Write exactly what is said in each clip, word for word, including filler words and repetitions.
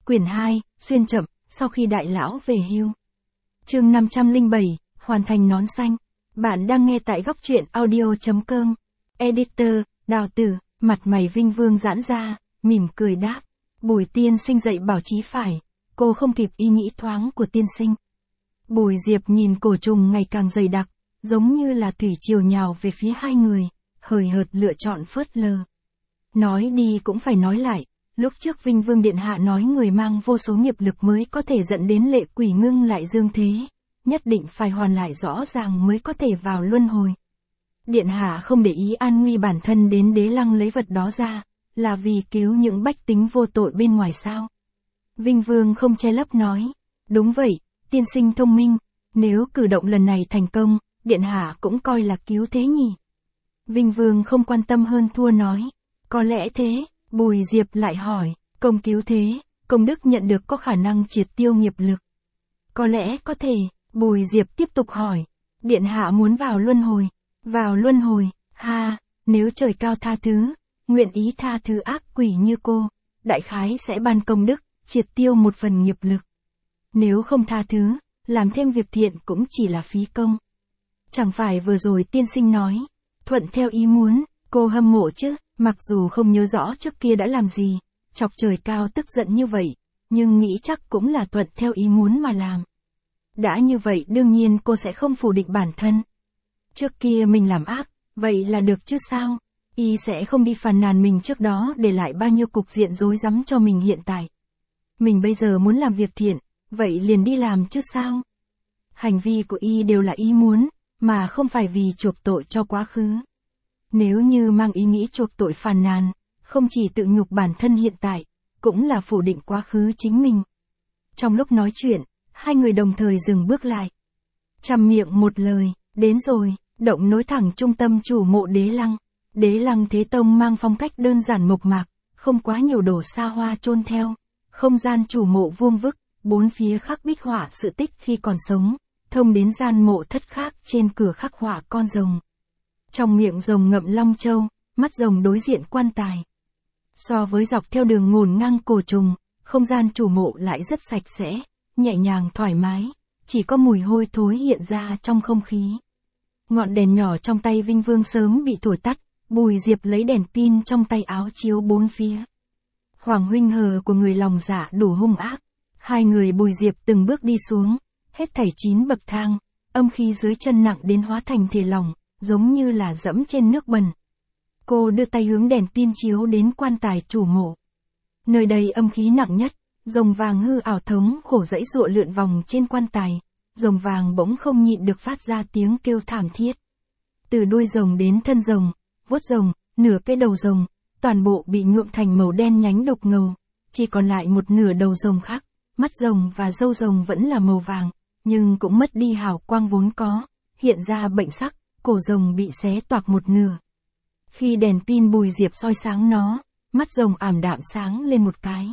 Quyển hai, xuyên chậm, sau khi đại lão về hưu. Chương năm trăm lẻ bảy, hoàn thành nón xanh. Bạn đang nghe tại góc truyện audio chấm com. Editor, Đào Tử, mặt mày Vinh Vương giãn ra, mỉm cười đáp. Bùi tiên sinh dạy bảo chí phải, cô không kịp ý nghĩ thoáng của tiên sinh. Bùi Diệp nhìn cổ trùng ngày càng dày đặc, giống như là thủy triều nhào về phía hai người, hời hợt lựa chọn phớt lờ. Nói đi cũng phải nói lại, lúc trước Vinh Vương Điện Hạ nói người mang vô số nghiệp lực mới có thể dẫn đến lệ quỷ ngưng lại dương thế, nhất định phải hoàn lại rõ ràng mới có thể vào luân hồi. Điện Hạ không để ý an nguy bản thân đến Đế Lăng lấy vật đó ra, là vì cứu những bách tính vô tội bên ngoài sao? Vinh Vương không che lấp nói, đúng vậy, tiên sinh thông minh, nếu cử động lần này thành công, Điện Hạ cũng coi là cứu thế nhỉ. Vinh Vương không quan tâm hơn thua nói, có lẽ thế. Bùi Diệp lại hỏi, công cứu thế, công đức nhận được có khả năng triệt tiêu nghiệp lực. Có lẽ có thể, Bùi Diệp tiếp tục hỏi, Điện Hạ muốn vào luân hồi, vào luân hồi, ha, nếu trời cao tha thứ, nguyện ý tha thứ ác quỷ như cô, đại khái sẽ ban công đức, triệt tiêu một phần nghiệp lực. Nếu không tha thứ, làm thêm việc thiện cũng chỉ là phí công. Chẳng phải vừa rồi tiên sinh nói, thuận theo ý muốn, cô hâm mộ chứ? Mặc dù không nhớ rõ trước kia đã làm gì, chọc trời cao tức giận như vậy, nhưng nghĩ chắc cũng là thuận theo ý muốn mà làm. Đã như vậy đương nhiên cô sẽ không phủ định bản thân. Trước kia mình làm ác, vậy là được chứ sao? Y sẽ không đi phàn nàn mình trước đó để lại bao nhiêu cục diện rối rắm cho mình hiện tại. Mình bây giờ muốn làm việc thiện, vậy liền đi làm chứ sao? Hành vi của Y đều là ý muốn, mà không phải vì chuộc tội cho quá khứ. Nếu như mang ý nghĩ chuộc tội phàn nàn, không chỉ tự nhục bản thân hiện tại, cũng là phủ định quá khứ chính mình. Trong lúc nói chuyện, hai người đồng thời dừng bước lại. Chăm miệng một lời, đến rồi, động nối thẳng trung tâm chủ mộ Đế Lăng. Đế Lăng Thế Tông mang phong cách đơn giản mộc mạc, không quá nhiều đồ xa hoa chôn theo. Không gian chủ mộ vuông vức, bốn phía khắc bích họa sự tích khi còn sống, thông đến gian mộ thất khác trên cửa khắc họa con rồng. Trong miệng rồng ngậm long châu, mắt rồng đối diện quan tài. So với dọc theo đường ngổn ngang cổ trùng, không gian chủ mộ lại rất sạch sẽ, nhẹ nhàng thoải mái, chỉ có mùi hôi thối hiện ra trong không khí. Ngọn đèn nhỏ trong tay Vinh Vương sớm bị thổi tắt, Bùi Diệp lấy đèn pin trong tay áo chiếu bốn phía. Hoàng huynh hờ của người lòng dạ đủ hung ác, hai người Bùi Diệp từng bước đi xuống, hết thảy chín bậc thang, âm khí dưới chân nặng đến hóa thành thể lỏng, giống như là dẫm trên nước bẩn. Cô đưa tay hướng đèn pin chiếu đến quan tài chủ mộ. Nơi đây âm khí nặng nhất, rồng vàng hư ảo thống khổ dãy dụa lượn vòng trên quan tài, rồng vàng bỗng không nhịn được phát ra tiếng kêu thảm thiết. Từ đuôi rồng đến thân rồng, vuốt rồng, nửa cái đầu rồng, toàn bộ bị nhuộm thành màu đen nhánh đục ngầu, chỉ còn lại một nửa đầu rồng khác, mắt rồng và râu rồng vẫn là màu vàng, nhưng cũng mất đi hào quang vốn có, hiện ra bệnh sắc. Cổ rồng bị xé toạc một nửa. Khi đèn pin Bùi Diệp soi sáng nó, mắt rồng ảm đạm sáng lên một cái.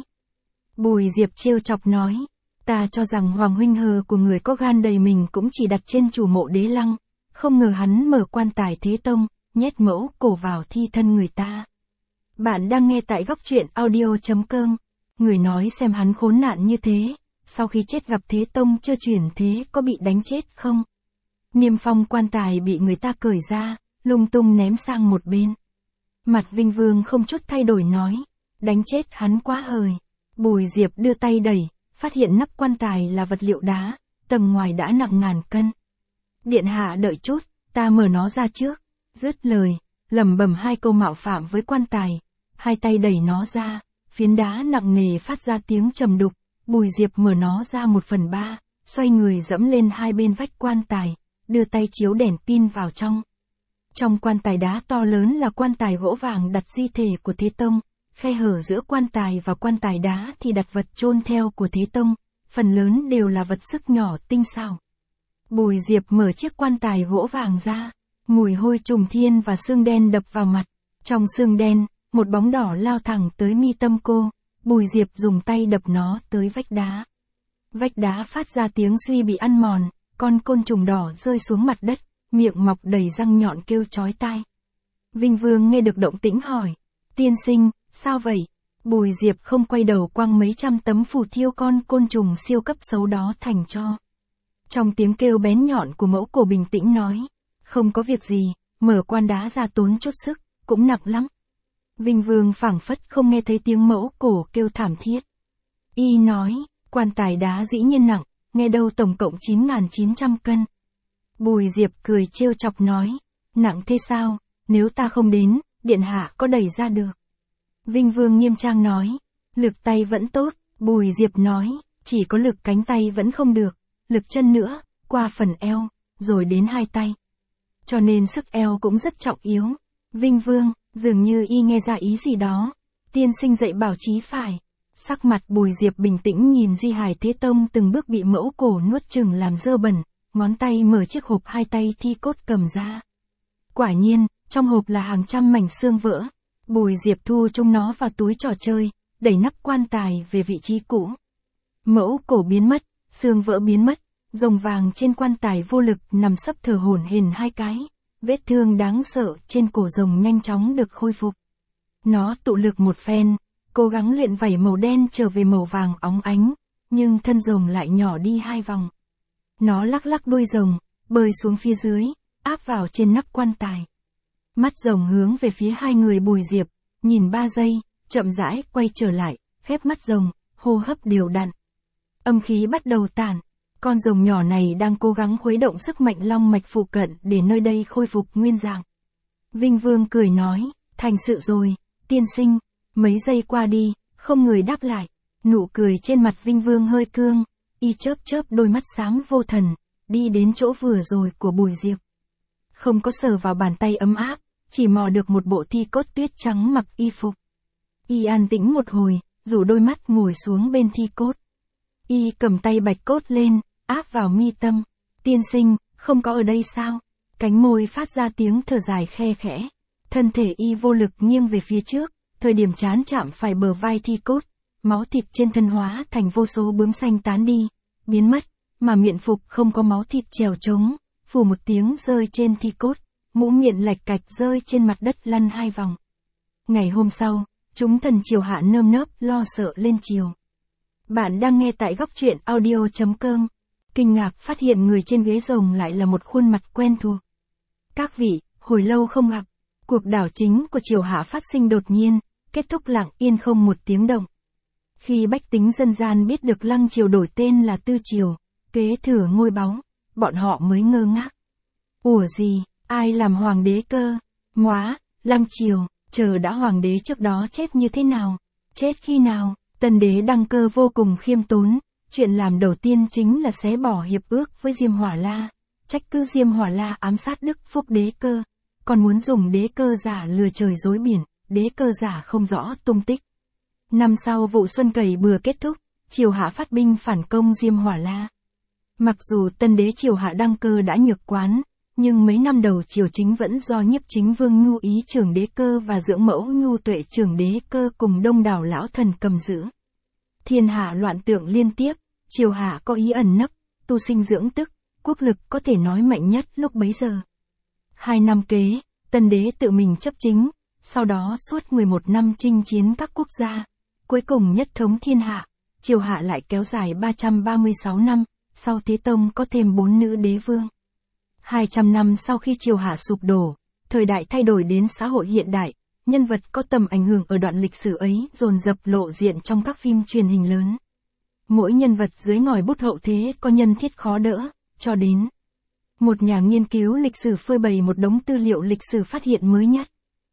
Bùi Diệp trêu chọc nói, ta cho rằng Hoàng huynh hờ của người có gan đầy mình cũng chỉ đặt trên chủ mộ Đế Lăng, không ngờ hắn mở quan tài Thế Tông, nhét mẫu cổ vào thi thân người ta. Bạn đang nghe tại góc truyện audio chấm com. Người nói xem hắn khốn nạn như thế, sau khi chết gặp Thế Tông chưa chuyển thế có bị đánh chết không? Niêm phong quan tài bị người ta cởi ra, lung tung ném sang một bên. Mặt Vinh Vương không chút thay đổi nói, đánh chết hắn quá hời. Bùi Diệp đưa tay đẩy, phát hiện nắp quan tài là vật liệu đá, tầng ngoài đã nặng ngàn cân. Điện hạ đợi chút, ta mở nó ra trước. Dứt lời, lẩm bẩm hai câu mạo phạm với quan tài, hai tay đẩy nó ra, phiến đá nặng nề phát ra tiếng trầm đục. Bùi Diệp mở nó ra một phần ba, xoay người dẫm lên hai bên vách quan tài, đưa tay chiếu đèn pin vào trong. Trong quan tài đá to lớn là quan tài gỗ vàng đặt di thể của Thế Tông, khe hở giữa quan tài và quan tài đá thì đặt vật chôn theo của Thế Tông, phần lớn đều là vật sức nhỏ tinh xảo. Bùi Diệp mở chiếc quan tài gỗ vàng ra, mùi hôi trùng thiên và sương đen đập vào mặt. Trong sương đen, một bóng đỏ lao thẳng tới mi tâm cô, Bùi Diệp dùng tay đập nó tới vách đá. Vách đá phát ra tiếng suy bị ăn mòn. Con côn trùng đỏ rơi xuống mặt đất, miệng mọc đầy răng nhọn kêu chói tai. Vinh Vương nghe được động tĩnh hỏi, tiên sinh, sao vậy? Bùi Diệp không quay đầu quăng mấy trăm tấm phù thiêu con côn trùng siêu cấp xấu đó thành tro. Trong tiếng kêu bén nhọn của mẫu cổ bình tĩnh nói, không có việc gì, mở quan đá ra tốn chút sức, cũng nặng lắm. Vinh Vương phảng phất không nghe thấy tiếng mẫu cổ kêu thảm thiết. Y nói, quan tài đá dĩ nhiên nặng, nghe đâu tổng cộng chín nghìn chín trăm cân. Bùi Diệp cười trêu chọc nói, nặng thế sao, nếu ta không đến, điện hạ có đẩy ra được. Vinh Vương nghiêm trang nói, lực tay vẫn tốt, Bùi Diệp nói, chỉ có lực cánh tay vẫn không được, lực chân nữa, qua phần eo, rồi đến hai tay. Cho nên sức eo cũng rất trọng yếu. Vinh Vương, dường như y nghe ra ý gì đó. Tiên sinh dạy bảo chí phải. Sắc mặt Bùi Diệp bình tĩnh nhìn Di Hải Thế Tông từng bước bị mẫu cổ nuốt chửng làm dơ bẩn, ngón tay mở chiếc hộp hai tay thi cốt cầm ra. Quả nhiên, trong hộp là hàng trăm mảnh xương vỡ. Bùi Diệp thu chung nó vào túi trò chơi, đẩy nắp quan tài về vị trí cũ. Mẫu cổ biến mất, xương vỡ biến mất, rồng vàng trên quan tài vô lực nằm sấp thở hổn hển hai cái, vết thương đáng sợ trên cổ rồng nhanh chóng được khôi phục. Nó tụ lực một phen, cố gắng luyện vảy màu đen trở về màu vàng óng ánh, nhưng thân rồng lại nhỏ đi hai vòng. Nó lắc lắc đuôi rồng, bơi xuống phía dưới, áp vào trên nắp quan tài. Mắt rồng hướng về phía hai người Bùi Diệp, nhìn ba giây, chậm rãi quay trở lại, khép mắt rồng, hô hấp đều đặn. Âm khí bắt đầu tản, con rồng nhỏ này đang cố gắng khuấy động sức mạnh long mạch phụ cận để nơi đây khôi phục nguyên dạng. Vinh Vương cười nói, thành sự rồi, tiên sinh. Mấy giây qua đi, không người đáp lại, nụ cười trên mặt Vinh Vương hơi cương, y chớp chớp đôi mắt sáng vô thần, đi đến chỗ vừa rồi của Bùi Diệp. Không có sờ vào bàn tay ấm áp, chỉ mò được một bộ thi cốt tuyết trắng mặc y phục. Y an tĩnh một hồi, rủ đôi mắt ngồi xuống bên thi cốt. Y cầm tay bạch cốt lên, áp vào mi tâm. Tiên sinh, không có ở đây sao? Cánh môi phát ra tiếng thở dài khe khẽ. Thân thể y vô lực nghiêng về phía trước, thời điểm chán chạm phải bờ vai thi cốt. Máu thịt trên thân hóa thành vô số bướm xanh tán đi, biến mất, mà miệng phục không có máu thịt trèo trống, phù một tiếng rơi trên thi cốt, mũ miệng lạch cạch rơi trên mặt đất lăn hai vòng. Ngày hôm sau, chúng thần triều hạ nơm nớp lo sợ lên triều. Bạn đang nghe tại góc truyện audio chấm com. Kinh ngạc phát hiện người trên ghế rồng lại là một khuôn mặt quen thuộc. Các vị, hồi lâu không gặp, cuộc đảo chính của triều hạ phát sinh đột nhiên, kết thúc lặng yên không một tiếng động. Khi bách tính dân gian biết được Lăng Triều đổi tên là Tư Triều, kế thừa ngôi báu, bọn họ mới ngơ ngác. Ủa gì, ai làm hoàng đế cơ? Móa, Lăng Triều, chờ đã hoàng đế trước đó chết như thế nào? Chết khi nào? Tân đế đăng cơ vô cùng khiêm tốn, chuyện làm đầu tiên chính là xé bỏ hiệp ước với Diêm Hỏa La, trách cứ Diêm Hỏa La ám sát Đức Phúc đế cơ, còn muốn dùng đế cơ giả lừa trời dối biển, đế cơ giả không rõ tung tích. Năm sau vụ xuân cày bừa kết thúc, triều hạ phát binh phản công Diêm Hỏa La. Mặc dù tân đế triều hạ đăng cơ đã nhược quán, nhưng mấy năm đầu triều chính vẫn do Nhiếp Chính Vương Nhu Ý trưởng đế cơ và dưỡng mẫu Nhu Tuệ trưởng đế cơ cùng đông đảo lão thần cầm giữ. Thiên hạ loạn tượng liên tiếp, triều hạ có ý ẩn nấp, tu sinh dưỡng tức, quốc lực có thể nói mạnh nhất lúc bấy giờ. Hai năm kế, tân đế tự mình chấp chính, sau đó suốt mười một năm chinh chiến các quốc gia, cuối cùng nhất thống thiên hạ, triều hạ lại kéo dài ba trăm ba mươi sáu năm, sau Thế Tông có thêm bốn nữ đế vương. hai trăm năm sau khi triều hạ sụp đổ, thời đại thay đổi đến xã hội hiện đại, nhân vật có tầm ảnh hưởng ở đoạn lịch sử ấy dồn dập lộ diện trong các phim truyền hình lớn. Mỗi nhân vật dưới ngòi bút hậu thế có nhân thiết khó đỡ, cho đến một nhà nghiên cứu lịch sử phơi bày một đống tư liệu lịch sử phát hiện mới nhất.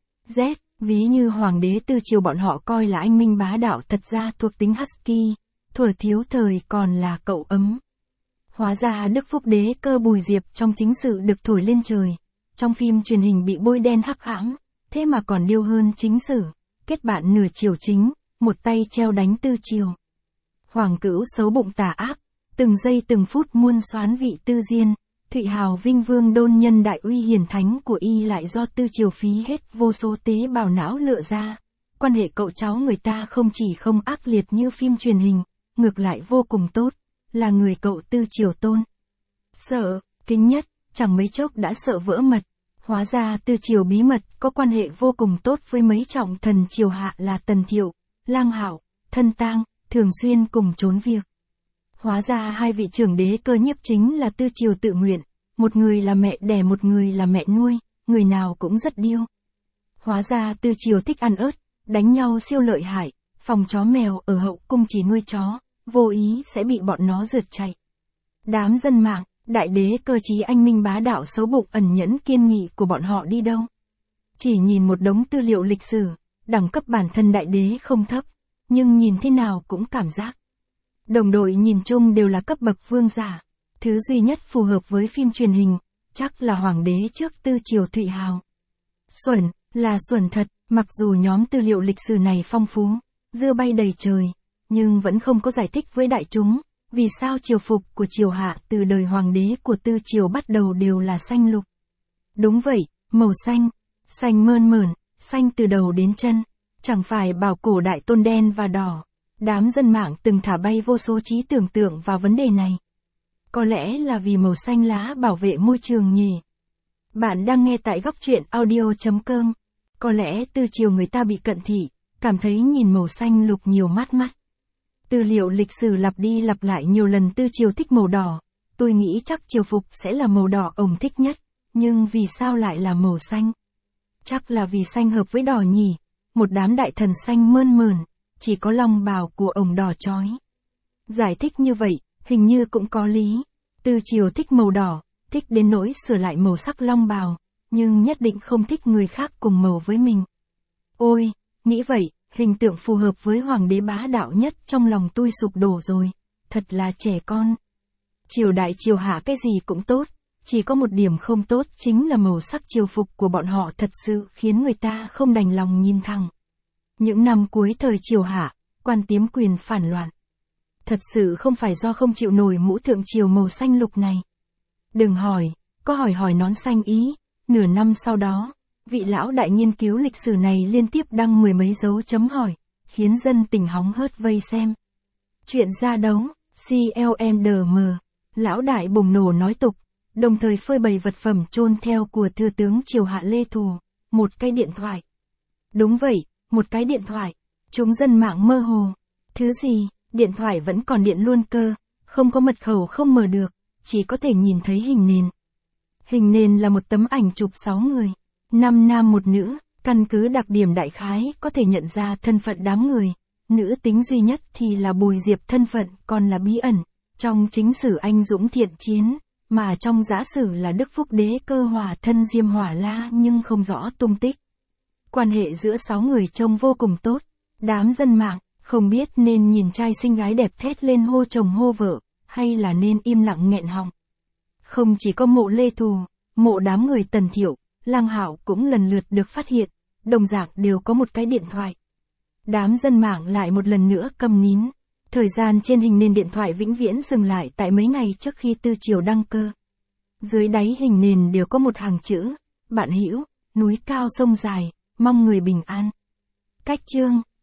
Z, ví như hoàng đế Tư Triều bọn họ coi là anh minh bá đạo thật ra thuộc tính husky, thuở thiếu thời còn là cậu ấm. Hóa ra Đức Phúc đế cơ Bùi Diệp trong chính sự được thổi lên trời, trong phim truyền hình bị bôi đen hắc hãm, thế mà còn điêu hơn chính sử, kết bạn nửa triều chính, một tay treo đánh Tư Triều. Hoàng cữu xấu bụng tà ác, từng giây từng phút muôn xoán vị Tư Diên, Thụy Hào Vinh Vương đôn nhân đại uy hiển thánh của y lại do Tư Triều phí hết vô số tế bào não lựa ra. Quan hệ cậu cháu người ta không chỉ không ác liệt như phim truyền hình, ngược lại vô cùng tốt, là người cậu Tư Triều tôn sợ, kính nhất, chẳng mấy chốc đã sợ vỡ mật. Hóa ra Tư Triều bí mật có quan hệ vô cùng tốt với mấy trọng thần triều hạ là Tần Thiệu, Lang Hạo, Thân Tang, thường xuyên cùng trốn việc. Hóa ra hai vị trưởng đế cơ nhiếp chính là Tư Triều tự nguyện, một người là mẹ đẻ một người là mẹ nuôi, người nào cũng rất điêu. Hóa ra Tư Triều thích ăn ớt, đánh nhau siêu lợi hại, phòng chó mèo ở hậu cung chỉ nuôi chó, vô ý sẽ bị bọn nó rượt chạy. Đám dân mạng, đại đế cơ trí anh minh bá đạo xấu bụng ẩn nhẫn kiên nghị của bọn họ đi đâu? Chỉ nhìn một đống tư liệu lịch sử, đẳng cấp bản thân đại đế không thấp, nhưng nhìn thế nào cũng cảm giác. Đồng đội nhìn chung đều là cấp bậc vương giả. Thứ duy nhất phù hợp với phim truyền hình, chắc là hoàng đế trước Tư Triều Thụy Hào. Xuẩn, là xuẩn thật, mặc dù nhóm tư liệu lịch sử này phong phú, dưa bay đầy trời, nhưng vẫn không có giải thích với đại chúng, vì sao triều phục của triều hạ từ đời hoàng đế của Tư Triều bắt đầu đều là xanh lục. Đúng vậy, màu xanh, xanh mơn mởn, xanh từ đầu đến chân, chẳng phải bảo cổ đại tôn đen và đỏ. Đám dân mạng từng thả bay vô số trí tưởng tượng vào vấn đề này. Có lẽ là vì màu xanh lá bảo vệ môi trường nhỉ. Bạn đang nghe tại góc truyện audio chấm com. Có lẽ Tư Triều người ta bị cận thị, cảm thấy nhìn màu xanh lục nhiều mát mắt. Tư liệu lịch sử lặp đi lặp lại nhiều lần Tư Triều thích màu đỏ. Tôi nghĩ chắc triều phục sẽ là màu đỏ ông thích nhất, nhưng vì sao lại là màu xanh? Chắc là vì xanh hợp với đỏ nhỉ, một đám đại thần xanh mơn mởn, chỉ có long bào của ông đỏ chói. Giải thích như vậy, hình như cũng có lý. Tư Triều thích màu đỏ, thích đến nỗi sửa lại màu sắc long bào, nhưng nhất định không thích người khác cùng màu với mình. Ôi, nghĩ vậy, hình tượng phù hợp với hoàng đế bá đạo nhất trong lòng tôi sụp đổ rồi, thật là trẻ con. Triều đại triều hạ cái gì cũng tốt, chỉ có một điểm không tốt chính là màu sắc triều phục của bọn họ thật sự khiến người ta không đành lòng nhìn thẳng. Những năm cuối thời triều hạ, quan tiếm quyền phản loạn. Thật sự không phải do không chịu nổi mũ thượng triều màu xanh lục này. Đừng hỏi, có hỏi hỏi nón xanh ý, nửa năm sau đó, vị lão đại nghiên cứu lịch sử này liên tiếp đăng mười mấy dấu chấm hỏi, khiến dân tình hóng hớt vây xem. Chuyện ra đấu, xê lờ em đê em, lão đại bùng nổ nói tục, đồng thời phơi bày vật phẩm chôn theo của thừa tướng triều hạ Lê Thù, một cái điện thoại. Đúng vậy, một cái điện thoại. Chúng dân mạng mơ hồ. Thứ gì, điện thoại vẫn còn điện luôn cơ, không có mật khẩu không mở được, chỉ có thể nhìn thấy hình nền. Hình nền là một tấm ảnh chụp sáu người, năm nam một nữ, căn cứ đặc điểm đại khái có thể nhận ra thân phận đám người. Nữ tính duy nhất thì là Bùi Diệp, thân phận còn là bí ẩn, trong chính sử anh dũng thiện chiến, mà trong giả sử là Đức Phúc Đế cơ hỏa thân Diêm Hỏa La nhưng không rõ tung tích. Quan hệ giữa sáu người trông vô cùng tốt, đám dân mạng không biết nên nhìn trai xinh gái đẹp thét lên hô chồng hô vợ, hay là nên im lặng nghẹn họng. Không chỉ có mộ Lê Thù, mộ đám người Tần Thiệu, Lang Hạo cũng lần lượt được phát hiện, đồng dạng đều có một cái điện thoại. Đám dân mạng lại một lần nữa câm nín, thời gian trên hình nền điện thoại vĩnh viễn dừng lại tại mấy ngày trước khi Tư Triều đăng cơ. Dưới đáy hình nền đều có một hàng chữ, bạn hữu, núi cao sông dài, mong người bình an. Cách chương